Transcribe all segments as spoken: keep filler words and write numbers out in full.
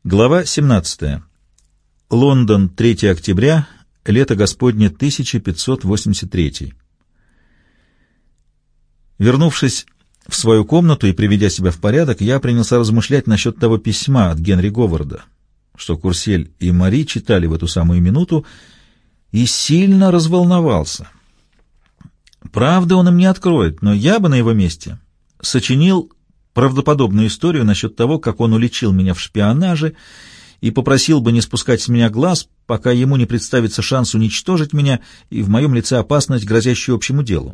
Глава семнадцатая. Лондон, третьего октября, лето Господне тысяча пятьсот восемьдесят третий. Вернувшись в свою комнату и приведя себя в порядок, я принялся размышлять насчет того письма от Генри Говарда, что Курсель и Мари читали в эту самую минуту, и сильно разволновался. Правда, он им не откроет, но я бы на его месте сочинил правдоподобную историю насчет того, как он уличил меня в шпионаже и попросил бы не спускать с меня глаз, пока ему не представится шанс уничтожить меня и в моем лице опасность, грозящую общему делу.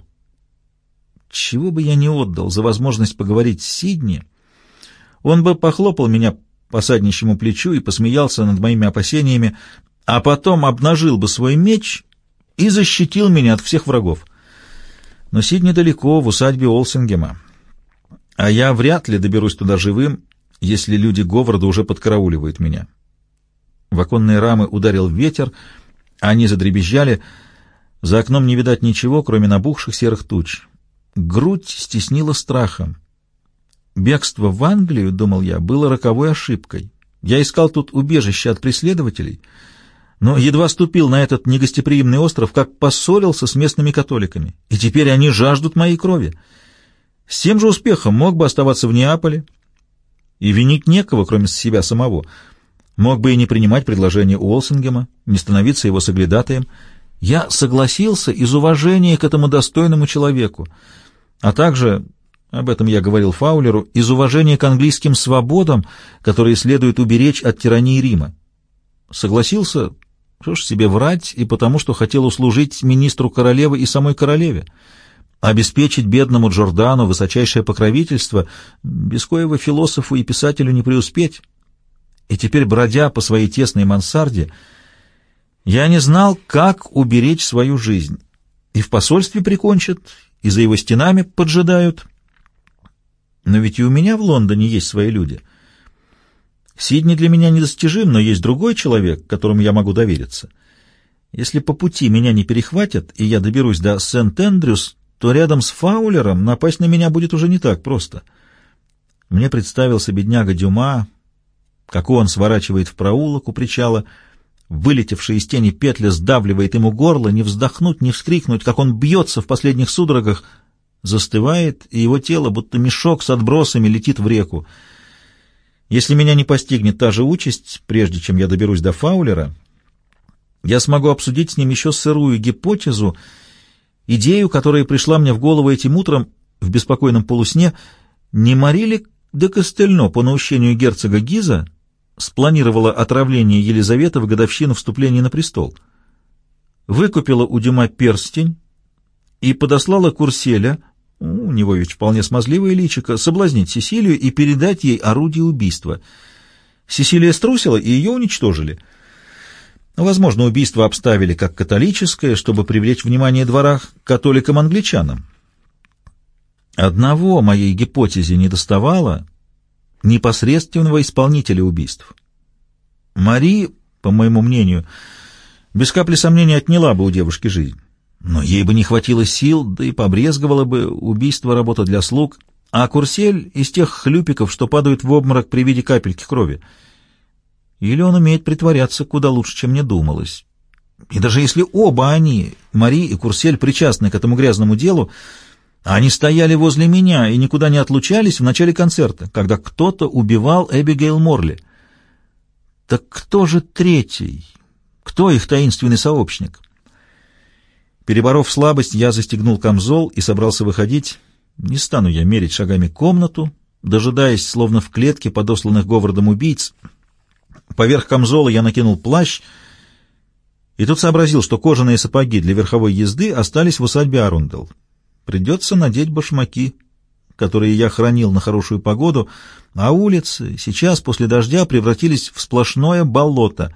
Чего бы я не отдал за возможность поговорить с Сидни, он бы похлопал меня по саднищему плечу и посмеялся над моими опасениями, а потом обнажил бы свой меч и защитил меня от всех врагов. Но Сидни далеко, в усадьбе Олсингема, а я вряд ли доберусь туда живым, если люди Говарда уже подкарауливают меня. В оконные рамы ударил ветер, они задребезжали, за окном не видать ничего, кроме набухших серых туч. Грудь стеснила страхом. Бегство в Англию, думал я, было роковой ошибкой. Я искал тут убежище от преследователей, но едва ступил на этот негостеприимный остров, как поссорился с местными католиками, и теперь они жаждут моей крови. С тем же успехом мог бы оставаться в Неаполе и винить некого, кроме себя самого. Мог бы и не принимать предложение Уолсингема, не становиться его соглядатаем. Я согласился из уважения к этому достойному человеку, а также, об этом я говорил Фаулеру, из уважения к английским свободам, которые следует уберечь от тирании Рима. Согласился, что ж себе врать, и потому что хотел услужить министру королевы и самой королеве, обеспечить бедному Джордану высочайшее покровительство, без коего философу и писателю не преуспеть. И теперь, бродя по своей тесной мансарде, я не знал, как уберечь свою жизнь. И в посольстве прикончат, и за его стенами поджидают. Но ведь и у меня в Лондоне есть свои люди. Сидни для меня недостижим, но есть другой человек, которому я могу довериться. Если по пути меня не перехватят, и я доберусь до Сент-Эндрюс, то рядом с Фаулером напасть на меня будет уже не так просто. Мне представился бедняга Дюма, как он сворачивает в проулок у причала, вылетевшая из тени петля сдавливает ему горло, не вздохнуть, не вскрикнуть, как он бьется в последних судорогах, застывает, и его тело, будто мешок с отбросами, летит в реку. Если меня не постигнет та же участь, прежде чем я доберусь до Фаулера, я смогу обсудить с ним еще сырую гипотезу, идею, которая пришла мне в голову этим утром в беспокойном полусне. Не Мари ли де Кастельно по наущению герцога Гиза спланировала отравление Елизаветы в годовщину вступления на престол? Выкупила у Дюма перстень и подослала Курселя, у него ведь вполне смазливое личико, соблазнить Сесилию и передать ей орудие убийства. Сесилия струсила, и ее уничтожили. Возможно, убийство обставили как католическое, чтобы привлечь внимание двора к католикам-англичанам. Одного моей гипотезе недоставало — непосредственного исполнителя убийств. Мари, по моему мнению, без капли сомнения отняла бы у девушки жизнь. Но ей бы не хватило сил, да и побрезговала бы, убийство — работа для слуг, а Курсель — из тех хлюпиков, что падают в обморок при виде капельки крови. Или он умеет притворяться куда лучше, чем мне думалось. И даже если оба они, Мари и Курсель, причастны к этому грязному делу, они стояли возле меня и никуда не отлучались в начале концерта, когда кто-то убивал Эбигейл Морли. Так кто же третий? Кто их таинственный сообщник? Переборов слабость, я застегнул камзол и собрался выходить. Не стану я мерить шагами комнату, дожидаясь, словно в клетке подосланных Говардом убийц. Поверх камзола я накинул плащ и тут сообразил, что кожаные сапоги для верховой езды остались в усадьбе Арундел. Придется надеть башмаки, которые я хранил на хорошую погоду, а улицы сейчас после дождя превратились в сплошное болото.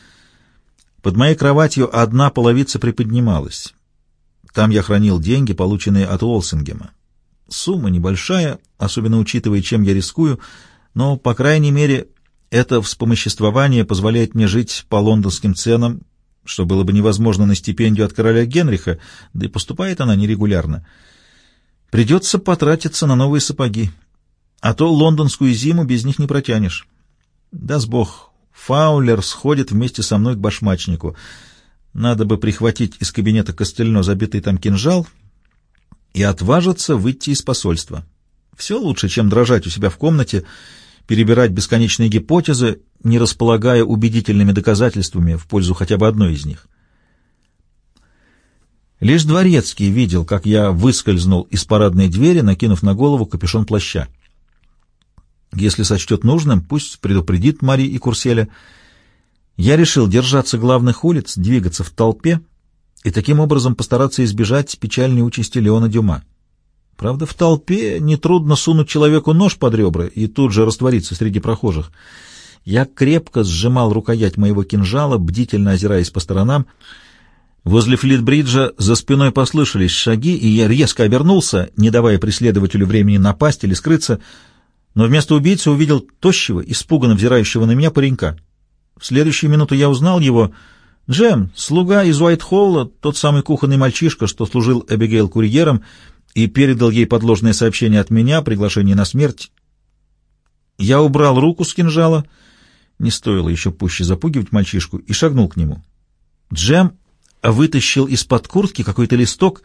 Под моей кроватью одна половица приподнималась. Там я хранил деньги, полученные от Уолсингема. Сумма небольшая, особенно учитывая, чем я рискую, но, по крайней мере, это вспомоществование позволяет мне жить по лондонским ценам, что было бы невозможно на стипендию от короля Генриха, да и поступает она нерегулярно. Придется потратиться на новые сапоги, а то лондонскую зиму без них не протянешь. Даст Бог, Фаулер сходит вместе со мной к башмачнику. Надо бы прихватить из кабинета Костельно забитый там кинжал и отважиться выйти из посольства. Все лучше, чем дрожать у себя в комнате, перебирать бесконечные гипотезы, не располагая убедительными доказательствами в пользу хотя бы одной из них. Лишь Дворецкий видел, как я выскользнул из парадной двери, накинув на голову капюшон плаща. Если сочтет нужным, пусть предупредит Мари и Курселя. Я решил держаться главных улиц, двигаться в толпе и таким образом постараться избежать печальной участи Леона Дюма. Правда, в толпе нетрудно сунуть человеку нож под ребра и тут же раствориться среди прохожих. Я крепко сжимал рукоять моего кинжала, бдительно озираясь по сторонам. Возле Флитбриджа за спиной послышались шаги, и я резко обернулся, не давая преследователю времени напасть или скрыться, но вместо убийцы увидел тощего, испуганно взирающего на меня паренька. В следующую минуту я узнал его. Джем, слуга из Уайт-Холла, тот самый кухонный мальчишка, что служил Эбигейл курьером и передал ей подложное сообщение от меня, приглашение на смерть. Я убрал руку с кинжала, не стоило еще пуще запугивать мальчишку, и шагнул к нему. Джем вытащил из-под куртки какой-то листок.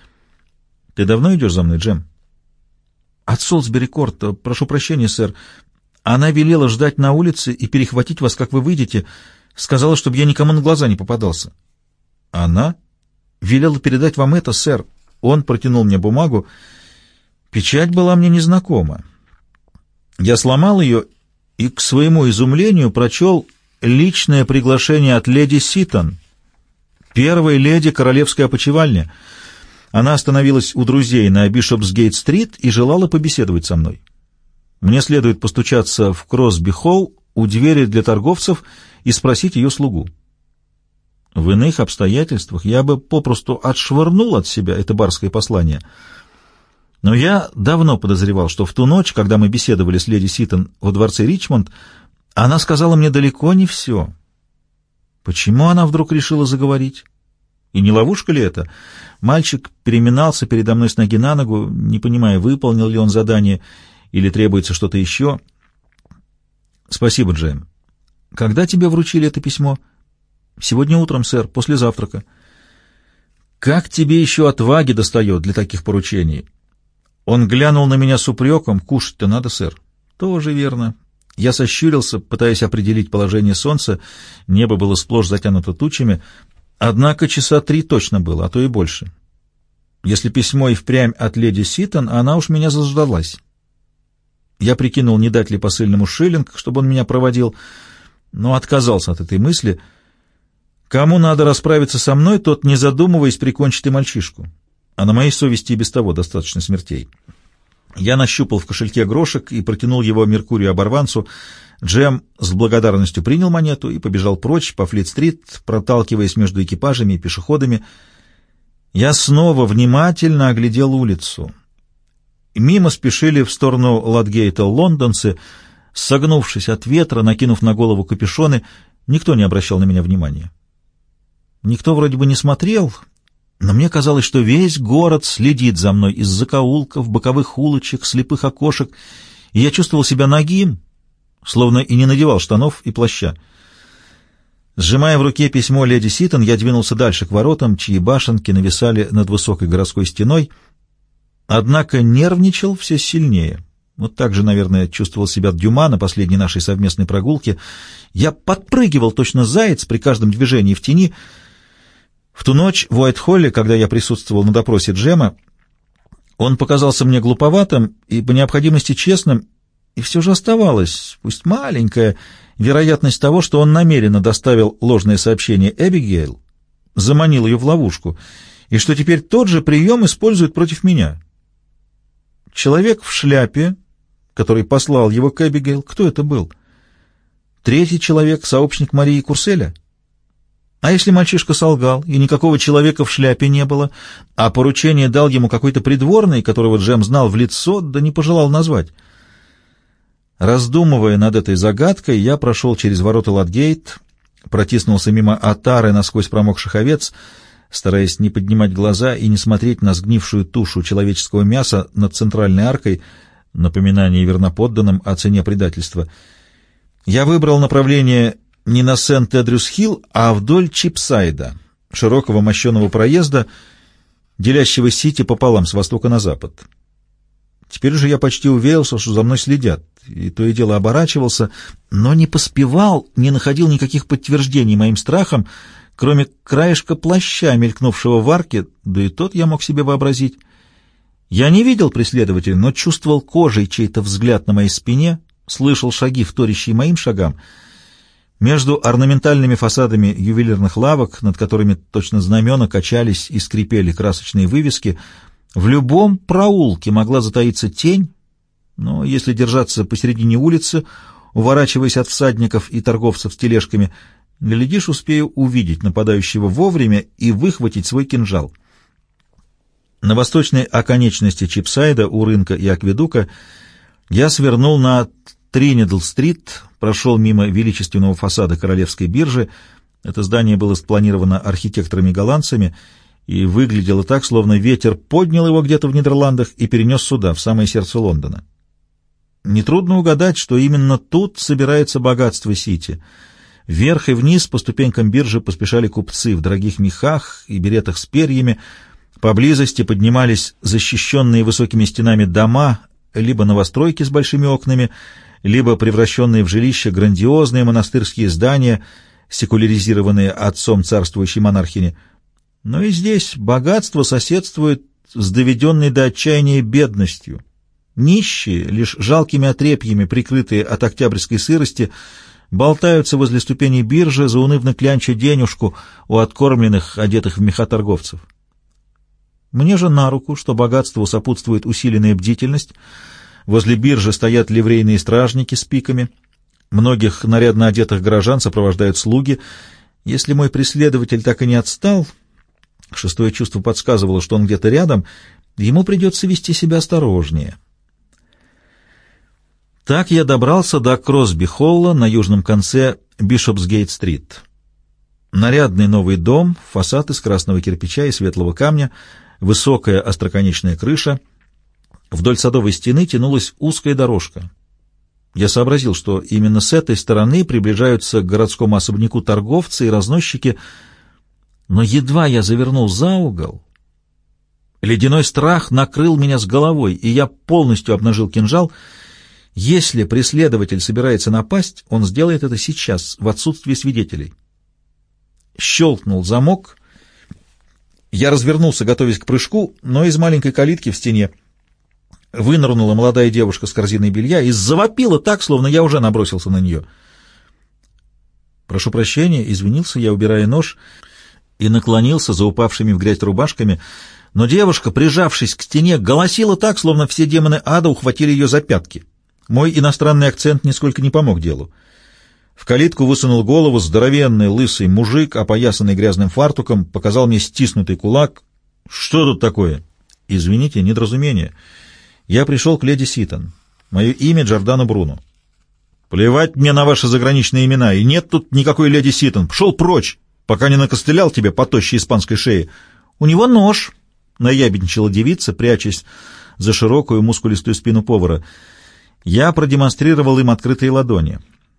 — Ты давно идешь за мной, Джем? — От Солсбери-Корт. Прошу прощения, сэр. Она велела ждать на улице и перехватить вас, как вы выйдете. Сказала, чтобы я никому на глаза не попадался. — Она? Велела передать вам это, сэр. Он протянул мне бумагу. Печать была мне незнакома. Я сломал ее и, к своему изумлению, прочел личное приглашение от леди Ситон, первой леди королевской опочивальни. Она остановилась у друзей на Бишопсгейт-стрит и желала побеседовать со мной. Мне следует постучаться в Кросби-холл у двери для торговцев и спросить ее слугу. В иных обстоятельствах я бы попросту отшвырнул от себя это барское послание. Но я давно подозревал, что в ту ночь, когда мы беседовали с леди Ситон во дворце Ричмонд, она сказала мне далеко не все. Почему она вдруг решила заговорить? И не ловушка ли это? Мальчик переминался передо мной с ноги на ногу, не понимая, выполнил ли он задание или требуется что-то еще. Спасибо, Джейм. Когда тебе вручили это письмо? Сегодня утром, сэр, после завтрака. Как тебе еще отваги достает для таких поручений? Он глянул на меня с упреком. Кушать-то надо, сэр. Тоже верно. Я сощурился, пытаясь определить положение солнца. Небо было сплошь затянуто тучами. Однако часа три точно было, а то и больше. Если письмо и впрямь от леди Ситон, она уж меня заждалась. Я прикинул, не дать ли посыльному шиллинг, чтобы он меня проводил, но отказался от этой мысли. Кому надо расправиться со мной, тот, не задумываясь, прикончит и мальчишку. А на моей совести и без того достаточно смертей. Я нащупал в кошельке грошек и протянул его Меркурию-оборванцу. Джем с благодарностью принял монету и побежал прочь по Флит-стрит, проталкиваясь между экипажами и пешеходами. Я снова внимательно оглядел улицу. Мимо спешили в сторону Ладгейта лондонцы, согнувшись от ветра, накинув на голову капюшоны. Никто не обращал на меня внимания. Никто вроде бы не смотрел, но мне казалось, что весь город следит за мной из закоулков, боковых улочек, слепых окошек, и я чувствовал себя нагим, словно и не надевал штанов и плаща. Сжимая в руке письмо леди Ситон, я двинулся дальше к воротам, чьи башенки нависали над высокой городской стеной, однако нервничал все сильнее. Вот так же, наверное, чувствовал себя Дюма на последней нашей совместной прогулке. Я подпрыгивал точно заяц при каждом движении в тени. В ту ночь в Уайт-Холле, когда я присутствовал на допросе Джема, он показался мне глуповатым и по необходимости честным, и все же оставалась, пусть маленькая, вероятность того, что он намеренно доставил ложное сообщение Эбигейл, заманил ее в ловушку, и что теперь тот же прием использует против меня. Человек в шляпе, который послал его к Эбигейл, кто это был? Третий человек, сообщник Марии Курселя? А если мальчишка солгал, и никакого человека в шляпе не было, а поручение дал ему какой-то придворный, которого Джем знал в лицо, да не пожелал назвать? Раздумывая над этой загадкой, я прошел через ворота Ладгейт, протиснулся мимо отары насквозь промокших овец, стараясь не поднимать глаза и не смотреть на сгнившую тушу человеческого мяса над центральной аркой, напоминание верноподданным о цене предательства. Я выбрал направление не на Сент-Эдрюс-Хилл, а вдоль Чипсайда, широкого мощеного проезда, делящего Сити пополам с востока на запад. Теперь же я почти уверился, что за мной следят, и то и дело оборачивался, но не поспевал, не находил никаких подтверждений моим страхам, кроме краешка плаща, мелькнувшего в арке, да и тот я мог себе вообразить. Я не видел преследователя, но чувствовал кожей чей-то взгляд на моей спине, слышал шаги, вторящие моим шагам. Между орнаментальными фасадами ювелирных лавок, над которыми точно знамена качались и скрипели красочные вывески, в любом проулке могла затаиться тень, но если держаться посередине улицы, уворачиваясь от всадников и торговцев с тележками, глядишь, успею увидеть нападающего вовремя и выхватить свой кинжал. На восточной оконечности Чипсайда у рынка и акведука я свернул на Тринидл-стрит, прошел мимо величественного фасада Королевской биржи. Это здание было спланировано архитекторами-голландцами и выглядело так, словно ветер поднял его где-то в Нидерландах и перенес сюда, в самое сердце Лондона. Нетрудно угадать, что именно тут собирается богатство Сити. Вверх и вниз по ступенькам биржи поспешали купцы в дорогих мехах и беретах с перьями. Поблизости поднимались защищенные высокими стенами дома, либо новостройки с большими окнами, либо превращенные в жилища грандиозные монастырские здания, секуляризированные отцом царствующей монархини. Но и здесь богатство соседствует с доведенной до отчаяния бедностью. Нищие, лишь жалкими отрепьями, прикрытые от октябрьской сырости, болтаются возле ступеней биржи, заунывно клянча денежку у откормленных, одетых в меха торговцев. Мне же на руку, что богатству сопутствует усиленная бдительность. Возле биржи стоят ливрейные стражники с пиками. Многих нарядно одетых горожан сопровождают слуги. Если мой преследователь так и не отстал, шестое чувство подсказывало, что он где-то рядом, ему придется вести себя осторожнее. Так я добрался до Кросби-холла на южном конце Бишопсгейт-стрит. Нарядный новый дом, фасад из красного кирпича и светлого камня, высокая остроконечная крыша. Вдоль садовой стены тянулась узкая дорожка. Я сообразил, что именно с этой стороны приближаются к городскому особняку торговцы и разносчики, но едва я завернул за угол, ледяной страх накрыл меня с головой, и я полностью обнажил кинжал. Если преследователь собирается напасть, он сделает это сейчас, в отсутствие свидетелей. Щелкнул замок. Я развернулся, готовясь к прыжку, но из маленькой калитки в стене вынырнула молодая девушка с корзиной белья и завопила так, словно я уже набросился на нее. «Прошу прощения», — извинился я, убирая нож, и наклонился за упавшими в грязь рубашками, но девушка, прижавшись к стене, голосила так, словно все демоны ада ухватили ее за пятки. Мой иностранный акцент нисколько не помог делу. В калитку высунул голову здоровенный лысый мужик, опоясанный грязным фартуком, показал мне стиснутый кулак. «Что тут такое?» «Извините, недоразумение. Я пришел к леди Ситон. Мое имя Джордано Бруно». «Плевать мне на ваши заграничные имена, и нет тут никакой леди Ситон. Пшел прочь, пока не накостылял тебе по тощей испанской шее». «У него нож», — наябедничала девица, прячась за широкую мускулистую спину повара. Я продемонстрировал им открытые ладони.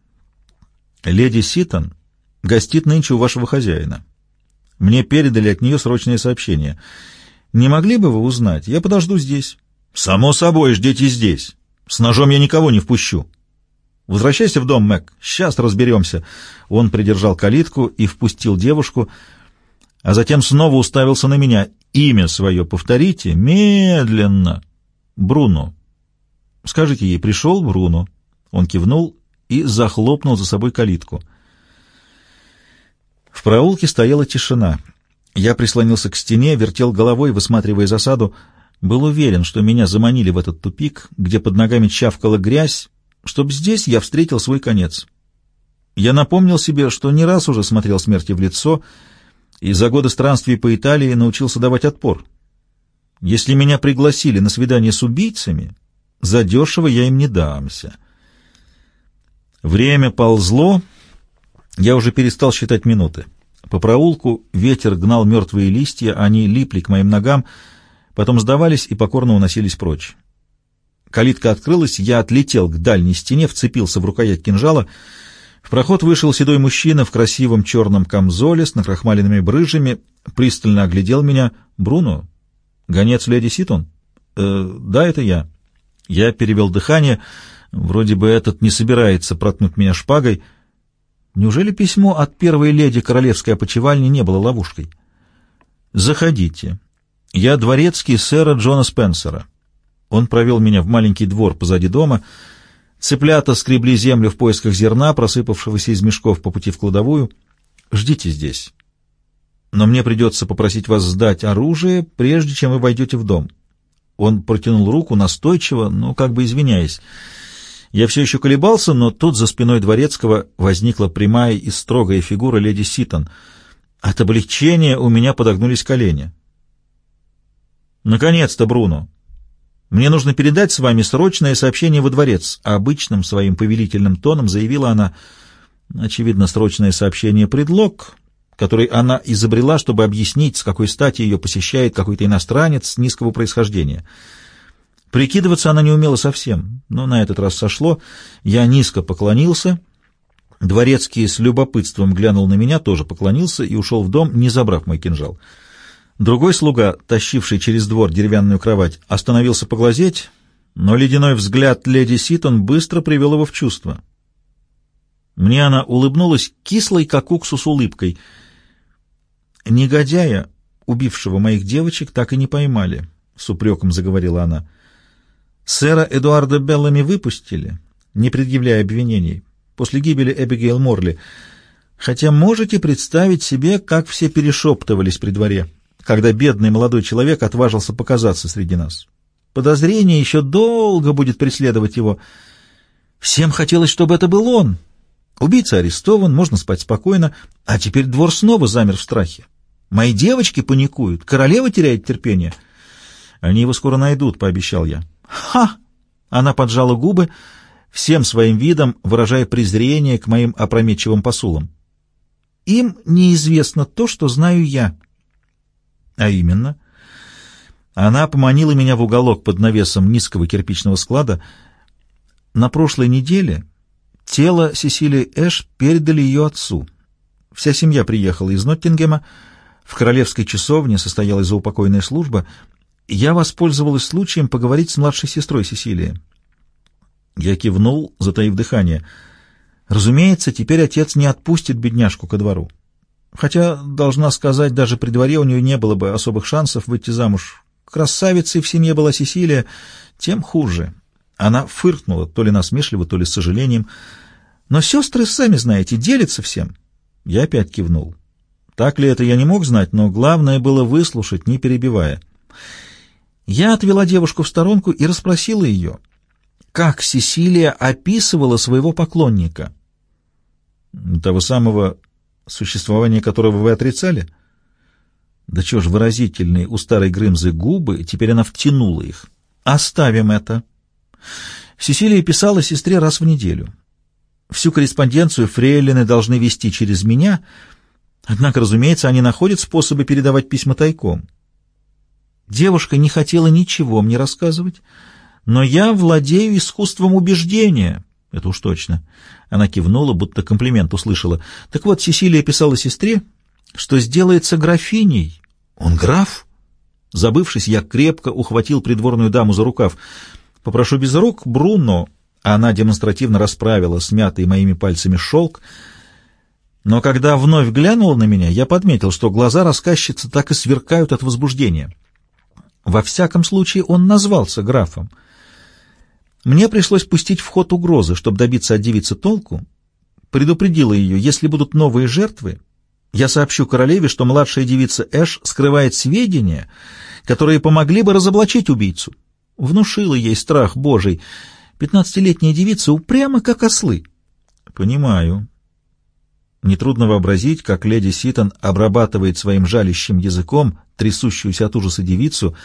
«Леди Ситон гостит нынче у вашего хозяина. Мне передали от нее срочное сообщение. Не могли бы вы узнать? Я подожду здесь». «Само собой, ждите здесь. С ножом я никого не впущу». «Возвращайся в дом, Мэг. Сейчас разберемся». Он придержал калитку и впустил девушку, а затем снова уставился на меня. «Имя свое повторите. Медленно. Бруно. Скажите ей, пришел Бруно». Он кивнул и захлопнул за собой калитку. В проулке стояла тишина. Я прислонился к стене, вертел головой, высматривая засаду. Был уверен, что меня заманили в этот тупик, где под ногами чавкала грязь, чтоб здесь я встретил свой конец. Я напомнил себе, что не раз уже смотрел смерти в лицо, и за годы странствий по Италии научился давать отпор. Если меня пригласили на свидание с убийцами, задешево я им не дамся. Время ползло, я уже перестал считать минуты. По проулку ветер гнал мертвые листья, они липли к моим ногам, потом сдавались и покорно уносились прочь. Калитка открылась, я отлетел к дальней стене, вцепился в рукоять кинжала. В проход вышел седой мужчина в красивом черном камзоле с накрахмаленными брыжами, пристально оглядел меня. «Бруно? Гонец леди Ситон?» «Э, да, это я». Я перевел дыхание. Вроде бы этот не собирается проткнуть меня шпагой. Неужели письмо от первой леди королевской опочивальни не было ловушкой? «Заходите. Я дворецкий сэра Джона Спенсера». Он провел меня в маленький двор позади дома. Цыплята скребли землю в поисках зерна, просыпавшегося из мешков по пути в кладовую. «Ждите здесь. Но мне придется попросить вас сдать оружие, прежде чем вы войдете в дом». Он протянул руку настойчиво, но как бы извиняясь. Я все еще колебался, но тут за спиной дворецкого возникла прямая и строгая фигура леди Ситон. От облегчения у меня подогнулись колени. «Наконец-то, Бруно! Мне нужно передать с вами срочное сообщение во дворец», — обычным своим повелительным тоном заявила она. Очевидно, срочное сообщение — предлог, который она изобрела, чтобы объяснить, с какой стати ее посещает какой-то иностранец низкого происхождения. Прикидываться она не умела совсем, но на этот раз сошло. Я низко поклонился. Дворецкий с любопытством глянул на меня, тоже поклонился и ушел в дом, не забрав мой кинжал. Другой слуга, тащивший через двор деревянную кровать, остановился поглазеть, но ледяной взгляд леди Ситон быстро привел его в чувство. Мне она улыбнулась кислой, как уксус, улыбкой. «Негодяя, убившего моих девочек, так и не поймали», — с упреком заговорила она. «Сэра Эдуарда Беллами выпустили, не предъявляя обвинений, после гибели Эбигейл Морли, хотя можете представить себе, как все перешептывались при дворе, когда бедный молодой человек отважился показаться среди нас. Подозрение еще долго будет преследовать его. Всем хотелось, чтобы это был он. Убийца арестован, можно спать спокойно, а теперь двор снова замер в страхе. Мои девочки паникуют, королева теряет терпение. Они его скоро найдут», — пообещал я. «Ха!» — она поджала губы, всем своим видом выражая презрение к моим опрометчивым посулам. «Им неизвестно то, что знаю я». «А именно?» Она поманила меня в уголок под навесом низкого кирпичного склада. На прошлой неделе тело Сесилии Эш передали ее отцу. Вся семья приехала из Ноттингема, в королевской часовне состоялась заупокойная служба. Я воспользовалась случаем поговорить с младшей сестрой Сесилии. Я кивнул, затаив дыхание. Разумеется, теперь отец не отпустит бедняжку ко двору. Хотя, должна сказать, даже при дворе у нее не было бы особых шансов выйти замуж. Красавицей в семье была Сесилия, тем хуже. Она фыркнула, то ли насмешливо, то ли с сожалением. Но сестры, сами знаете, делятся всем. Я опять кивнул. Так ли это, я не мог знать, но главное было выслушать, не перебивая. Я отвела девушку в сторонку и расспросила ее, как Сесилия описывала своего поклонника. Того самого, существование которого вы отрицали? Да чё ж выразительные у старой Грымзы губы, теперь она втянула их. Оставим это. Сесилия писала сестре раз в неделю. Всю корреспонденцию фрейлины должны вести через меня, однако, разумеется, они находят способы передавать письма тайком. Девушка не хотела ничего мне рассказывать, но я владею искусством убеждения. Это уж точно. Она кивнула, будто комплимент услышала. Так вот, Сесилия писала сестре, что сделается графиней. Он граф? Забывшись, я крепко ухватил придворную даму за рукав. Попрошу без рук, Бруно. Она демонстративно расправила смятый моими пальцами шелк. Но когда вновь глянула на меня, я подметил, что глаза рассказчицы так и сверкают от возбуждения. Во всяком случае, он назвался графом. Мне пришлось пустить в ход угрозы, чтобы добиться от девицы толку. Предупредила ее, если будут новые жертвы, я сообщу королеве, что младшая девица Эш скрывает сведения, которые помогли бы разоблачить убийцу. Внушила ей страх Божий. Пятнадцатилетняя девица упряма, как ослы. Понимаю. Нетрудно вообразить, как леди Ситон обрабатывает своим жалящим языком трясущуюся от ужаса девицу.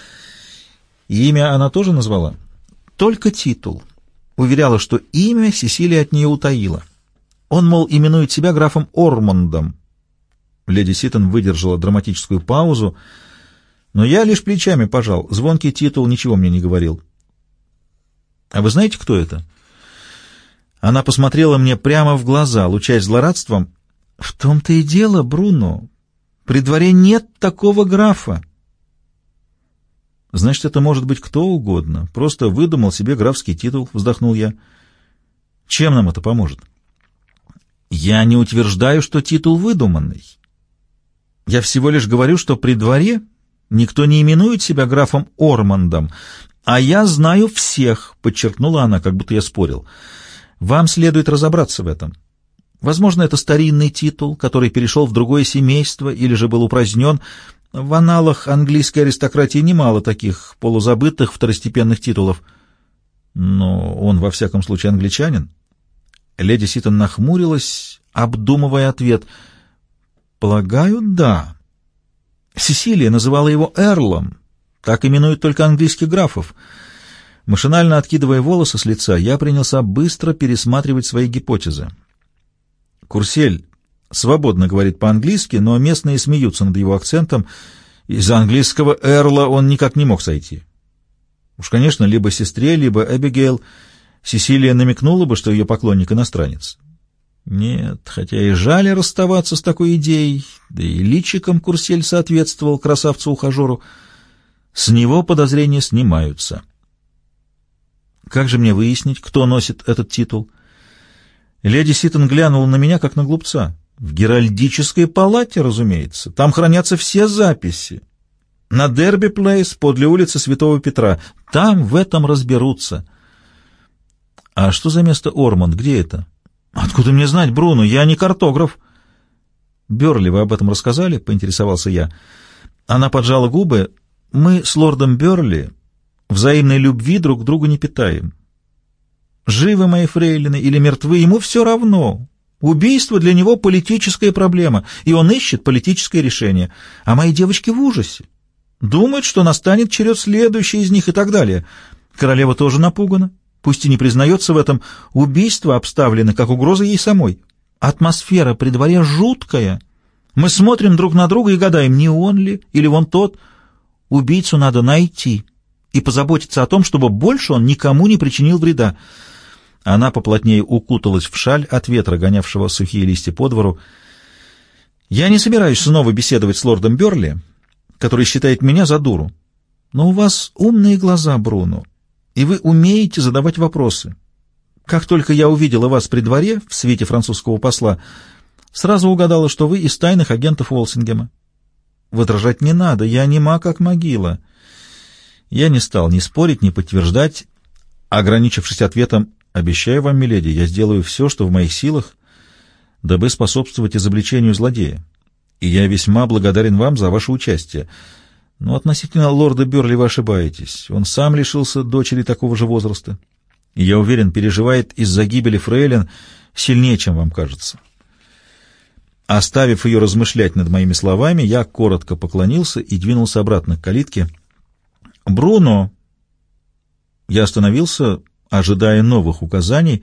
И имя она тоже назвала? Только титул. Уверяла, что имя Сесилия от нее утаила. Он, мол, именует себя графом Ормондом. Леди Ситон выдержала драматическую паузу, но я лишь плечами пожал. Звонкий титул ничего мне не говорил. А вы знаете, кто это? Она посмотрела мне прямо в глаза, лучаясь злорадством. «В том-то и дело, Бруно. При дворе нет такого графа». «Значит, это может быть кто угодно. Просто выдумал себе графский титул», — вздохнул я. «Чем нам это поможет?» «Я не утверждаю, что титул выдуманный. Я всего лишь говорю, что при дворе никто не именует себя графом Ормандом, а я знаю всех», — подчеркнула она, как будто я спорил. «Вам следует разобраться в этом. Возможно, это старинный титул, который перешел в другое семейство или же был упразднен. В аналах английской аристократии немало таких полузабытых второстепенных титулов. Но он, во всяком случае, англичанин». Леди Ситон нахмурилась, обдумывая ответ. «Полагаю, да. Сесилия называла его эрлом. Так именуют только английских графов». Машинально откидывая волосы с лица, я принялся быстро пересматривать свои гипотезы. Курсель свободно говорит по-английски, но местные смеются над его акцентом. Из английского эрла он никак не мог сойти. Уж, конечно, либо сестре, либо Эбигейл Сесилия намекнула бы, что ее поклонник иностранец. Нет, хотя и жаль расставаться с такой идеей, да и личиком Курсель соответствовал красавцу-ухажеру. С него подозрения снимаются. Как же мне выяснить, кто носит этот титул? Леди Ситон глянула на меня, как на глупца. В Геральдической палате, разумеется. Там хранятся все записи. На Дерби-Плейс, подле улицы Святого Петра. Там в этом разберутся. А что за место Ормонд? Где это? Откуда мне знать, Бруно? Я не картограф. Бёрли, вы об этом рассказали? Поинтересовался я. Она поджала губы. Мы с лордом Бёрли взаимной любви друг к другу не питаем. Живы мои фрейлины или мертвы, ему все равно. Убийство для него политическая проблема, и он ищет политическое решение. А мои девочки в ужасе. Думают, что настанет черед следующей из них и так далее. Королева тоже напугана. Пусть и не признается в этом, убийства обставлены как угроза ей самой. Атмосфера при дворе жуткая. Мы смотрим друг на друга и гадаем, не он ли, или вон тот. Убийцу надо найти и позаботиться о том, чтобы больше он никому не причинил вреда. Она поплотнее укуталась в шаль от ветра, гонявшего сухие листья по двору. Я не собираюсь снова беседовать с лордом Бёрли, который считает меня за дуру. Но у вас умные глаза, Бруно, и вы умеете задавать вопросы. Как только я увидела вас при дворе в свите французского посла, сразу угадала, что вы из тайных агентов Уолсингема. Возражать не надо, я нема как могила. Я не стал ни спорить, ни подтверждать, ограничившись ответом: «Обещаю вам, миледи, я сделаю все, что в моих силах, дабы способствовать изобличению злодея, и я весьма благодарен вам за ваше участие. Но относительно лорда Бёрли вы ошибаетесь. Он сам лишился дочери такого же возраста, и, я уверен, переживает из-за гибели фрейлин сильнее, чем вам кажется». Оставив ее размышлять над моими словами, я коротко поклонился и двинулся обратно к калитке. «Бруно!» Я остановился, ожидая новых указаний.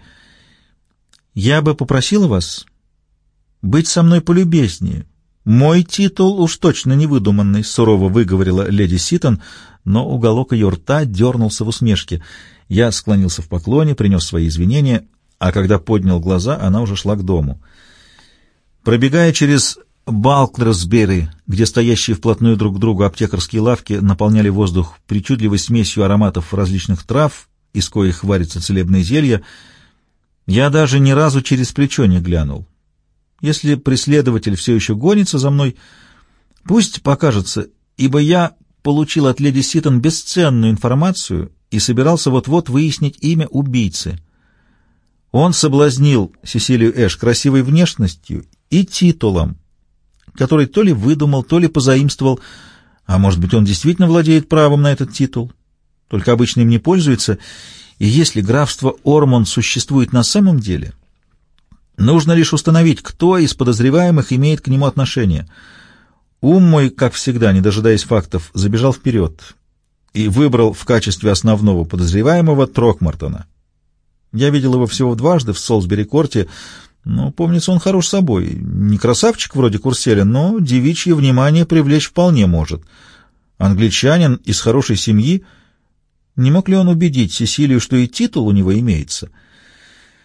«Я бы попросила вас быть со мной полюбезнее. Мой титул уж точно не выдуманный», — сурово выговорила леди Ситон, но уголок ее рта дернулся в усмешке. Я склонился в поклоне, принес свои извинения, а когда поднял глаза, она уже шла к дому. Пробегая через Балклерсбери, где стоящие вплотную друг к другу аптекарские лавки наполняли воздух причудливой смесью ароматов различных трав, из коих варятся целебные зелья, я даже ни разу через плечо не глянул. Если преследователь все еще гонится за мной, пусть покажется, ибо я получил от леди Ситон бесценную информацию и собирался вот-вот выяснить имя убийцы. Он соблазнил Сесилию Эш красивой внешностью и титулом, который то ли выдумал, то ли позаимствовал, а может быть, он действительно владеет правом на этот титул, только обычно им не пользуется, и если графство Ормонд существует на самом деле, нужно лишь установить, кто из подозреваемых имеет к нему отношение. Ум мой, как всегда, не дожидаясь фактов, забежал вперед и выбрал в качестве основного подозреваемого Трокмартона. Я видел его всего дважды в Солсбери-корте, но, помнится, он хорош собой. Не красавчик вроде Курселя, но девичье внимание привлечь вполне может. Англичанин из хорошей семьи. Не мог ли он убедить Сесилию, что и титул у него имеется?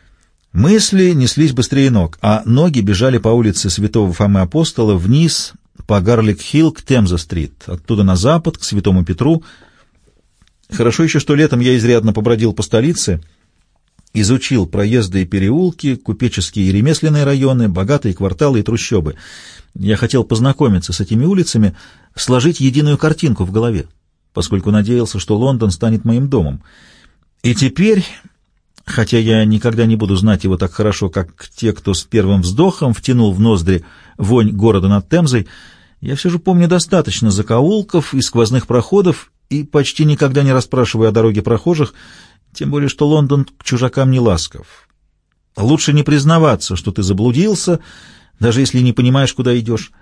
Мысли неслись быстрее ног, а ноги бежали по улице Святого Фомы Апостола вниз по Гарлик-Хилл к Темза-стрит, оттуда на запад, к Святому Петру. Хорошо еще, что летом я изрядно побродил по столице, изучил проезды и переулки, купеческие и ремесленные районы, богатые кварталы и трущобы. Я хотел познакомиться с этими улицами, сложить единую картинку в голове, поскольку надеялся, что Лондон станет моим домом. И теперь, хотя я никогда не буду знать его так хорошо, как те, кто с первым вздохом втянул в ноздри вонь города над Темзой, я все же помню достаточно закоулков и сквозных проходов и почти никогда не расспрашиваю о дороге прохожих, тем более что Лондон к чужакам не ласков. Лучше не признаваться, что ты заблудился, даже если не понимаешь, куда идешь.